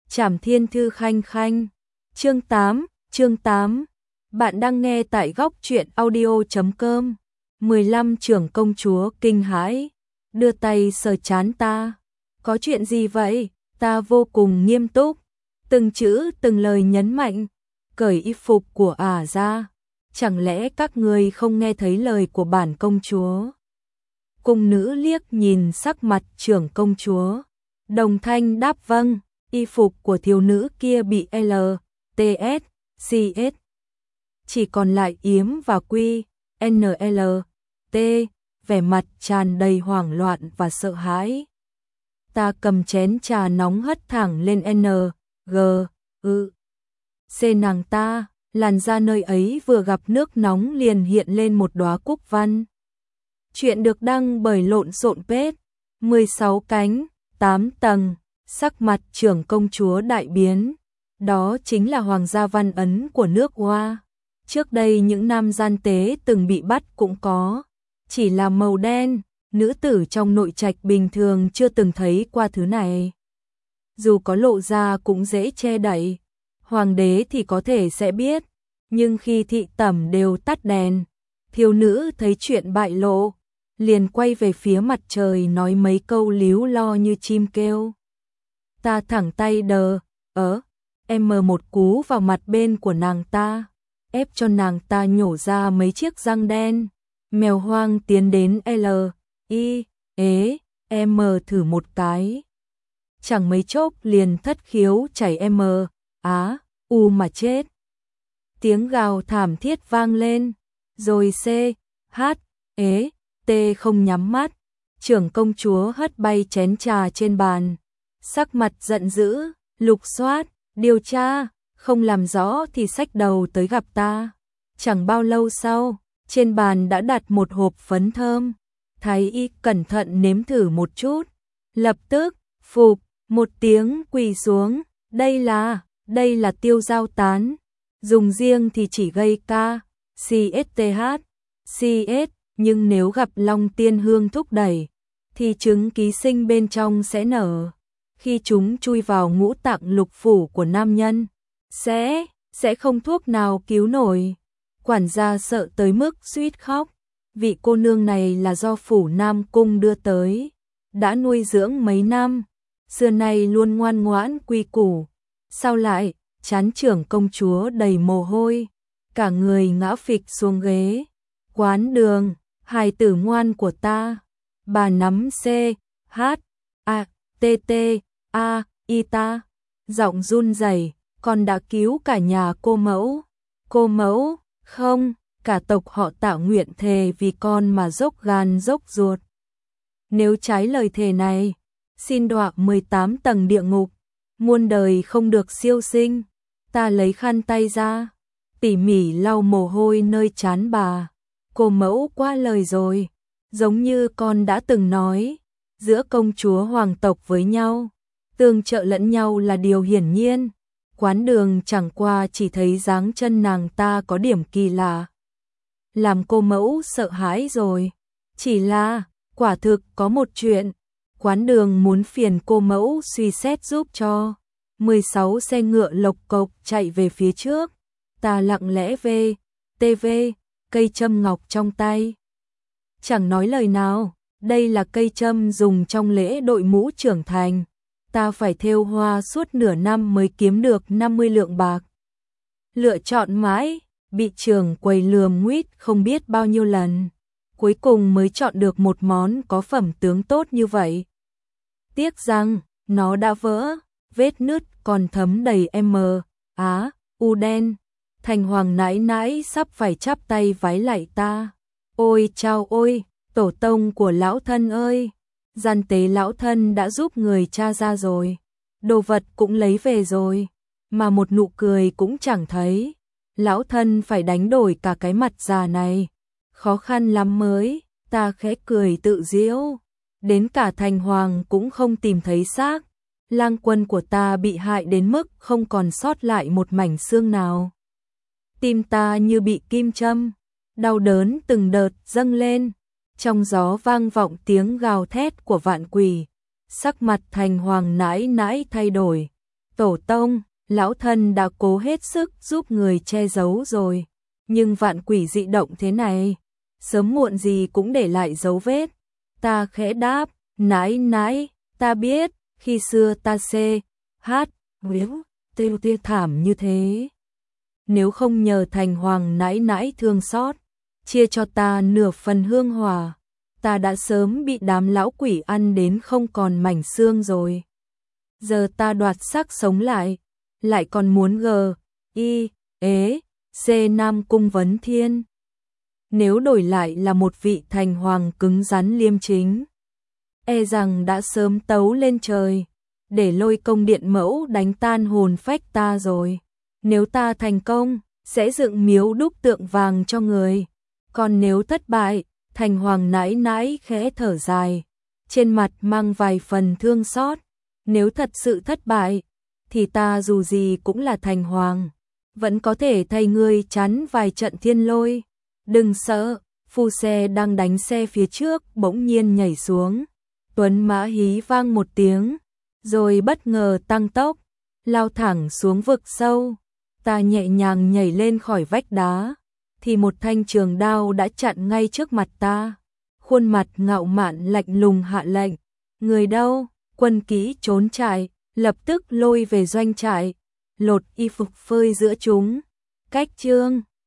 Trảm Thiên Thư Khanh Khanh. Chương 8. Bạn đang nghe tại góc truyện audio.com. 15 trưởng công chúa kinh hãi, đưa tay sờ trán ta. Có chuyện gì vậy? Ta vô cùng nghiêm túc, từng chữ từng lời nhấn mạnh. Cởi y phục của ả ra. Chẳng lẽ các ngươi không nghe thấy lời của bản công chúa? Cung nữ liếc nhìn sắc mặt trưởng công chúa, đồng thanh đáp vâng. Y phục của thiếu nữ kia bị LTS, CS, chỉ còn lại yếm và quy, NLT, vẻ mặt tràn đầy hoảng loạn và sợ hãi. Ta cầm chén trà nóng hất thẳng lên C nàng ta, làn da nơi ấy vừa gặp nước nóng liền hiện lên một đóa cúc văn. Chuyện được đăng bởi Lộn Xộn Page, 16 cánh, 8 tầng. Sắc mặt trưởng công chúa đại biến, đó chính là hoàng gia văn ấn của nước Hoa. Trước đây những nam gian tế từng bị bắt cũng có, chỉ là màu đen, nữ tử trong nội trạch bình thường chưa từng thấy qua thứ này. Dù có lộ ra cũng dễ che đậy, hoàng đế thì có thể sẽ biết, nhưng khi thị tẩm đều tắt đèn, thiếu nữ thấy chuyện bại lộ, liền quay về phía mặt trời nói mấy câu líu lo như chim kêu. Ta thẳng tay một cú vào mặt bên của nàng ta, ép cho nàng ta nhổ ra mấy chiếc răng đen. Mèo hoang tiến đến thử một cái. Chẳng mấy chốc liền thất khiếu chảy mà chết. Tiếng gào thảm thiết vang lên, rồi không nhắm mắt. Trưởng công chúa hất bay chén trà trên bàn. Sắc mặt giận dữ, lục soát, điều tra, không làm rõ thì xách đầu tới gặp ta. Chẳng bao lâu sau, trên bàn đã đặt một hộp phấn thơm. Thái y cẩn thận nếm thử một chút, lập tức, phụp, một tiếng quỳ xuống. Đây là tiêu dao tán, dùng riêng thì chỉ gây CS, nhưng nếu gặp long tiên hương thúc đẩy, thì trứng ký sinh bên trong sẽ nở. Khi chúng chui vào ngũ tạng lục phủ của nam nhân, sẽ không thuốc nào cứu nổi. Quản gia sợ tới mức suýt khóc. Vị cô nương này là do phủ Nam Cung đưa tới, đã nuôi dưỡng mấy năm, xưa nay luôn ngoan ngoãn quy củ. Sao lại? Trán trưởng công chúa đầy mồ hôi, cả người ngã phịch xuống ghế. Quán Đường, hài tử ngoan của ta. Bà nắm ta, giọng run rẩy, con đã cứu cả nhà cô mẫu. Cô mẫu, không, cả tộc họ Tạ nguyện thề vì con mà dốc gan dốc ruột. Nếu trái lời thề này, xin đọa 18 tầng địa ngục, muôn đời không được siêu sinh. Ta lấy khăn tay ra, tỉ mỉ lau mồ hôi nơi trán bà. Cô mẫu qua lời rồi, giống như con đã từng nói, giữa công chúa hoàng tộc với nhau, tương trợ lẫn nhau là điều hiển nhiên. Quán Đường chẳng qua chỉ thấy dáng chân nàng ta có điểm kỳ lạ, làm cô mẫu sợ hãi rồi. Chỉ là, quả thực có một chuyện, Quán Đường muốn phiền cô mẫu suy xét giúp cho. 16 xe ngựa lộc cộc chạy về phía trước, ta lặng lẽ cây châm ngọc trong tay. Chẳng nói lời nào, đây là cây châm dùng trong lễ đội mũ trưởng thành. Ta phải thêu hoa suốt nửa năm mới kiếm được 50 lượng bạc. Lựa chọn mãi, bị trưởng quầy lườm nguýt không biết bao nhiêu lần. Cuối cùng mới chọn được một món có phẩm tướng tốt như vậy. Tiếc rằng, nó đã vỡ, vết nứt còn thấm đầy đen. Thành hoàng nãi nãi sắp phải chắp tay vái lạy ta. Ôi chao ôi, tổ tông của lão thân ơi! Gian tế lão thân đã giúp người cha ra rồi, đồ vật cũng lấy về rồi, mà một nụ cười cũng chẳng thấy. Lão thân phải đánh đổi cả cái mặt già này, khó khăn lắm mới. Ta khẽ cười tự giễu, đến cả thành hoàng cũng không tìm thấy xác. Lang quân của ta bị hại đến mức không còn sót lại một mảnh xương nào. Tim ta như bị kim châm, đau đớn từng đợt dâng lên. Trong gió vang vọng tiếng gào thét của vạn quỷ, sắc mặt thành hoàng nãi nãi thay đổi. Tổ tông, lão thân đã cố hết sức giúp người che giấu rồi, nhưng vạn quỷ dị động thế này, sớm muộn gì cũng để lại dấu vết. Ta khẽ đáp, nãi nãi, ta biết, khi xưa ta hát, tiêu thảm như thế. Nếu không nhờ thành hoàng nãi nãi thương xót, chia cho ta nửa phần hương hòa, ta đã sớm bị đám lão quỷ ăn đến không còn mảnh xương rồi. Giờ ta đoạt xác sống lại còn muốn Nam Cung vấn thiên. Nếu đổi lại là một vị thành hoàng cứng rắn liêm chính, e rằng đã sớm tấu lên trời, để Lôi Công điện mẫu đánh tan hồn phách ta rồi. Nếu ta thành công, sẽ dựng miếu đúc tượng vàng cho người. Còn nếu thất bại, thành hoàng nãi nãi khẽ thở dài, trên mặt mang vài phần thương xót. Nếu thật sự thất bại, thì ta dù gì cũng là thành hoàng, vẫn có thể thay ngươi chắn vài trận thiên lôi. Đừng sợ, phu xe đang đánh xe phía trước bỗng nhiên nhảy xuống. Tuấn mã hí vang một tiếng, rồi bất ngờ tăng tốc, lao thẳng xuống vực sâu. Ta nhẹ nhàng nhảy lên khỏi vách đá, thì một thanh trường đao đã chặn ngay trước mặt ta. Khuôn mặt ngạo mạn lạnh lùng hạ lệnh, người đâu? Quân kỹ trốn chạy, lập tức lôi về doanh trại, lột y phục phơi giữa chúng. Cách chương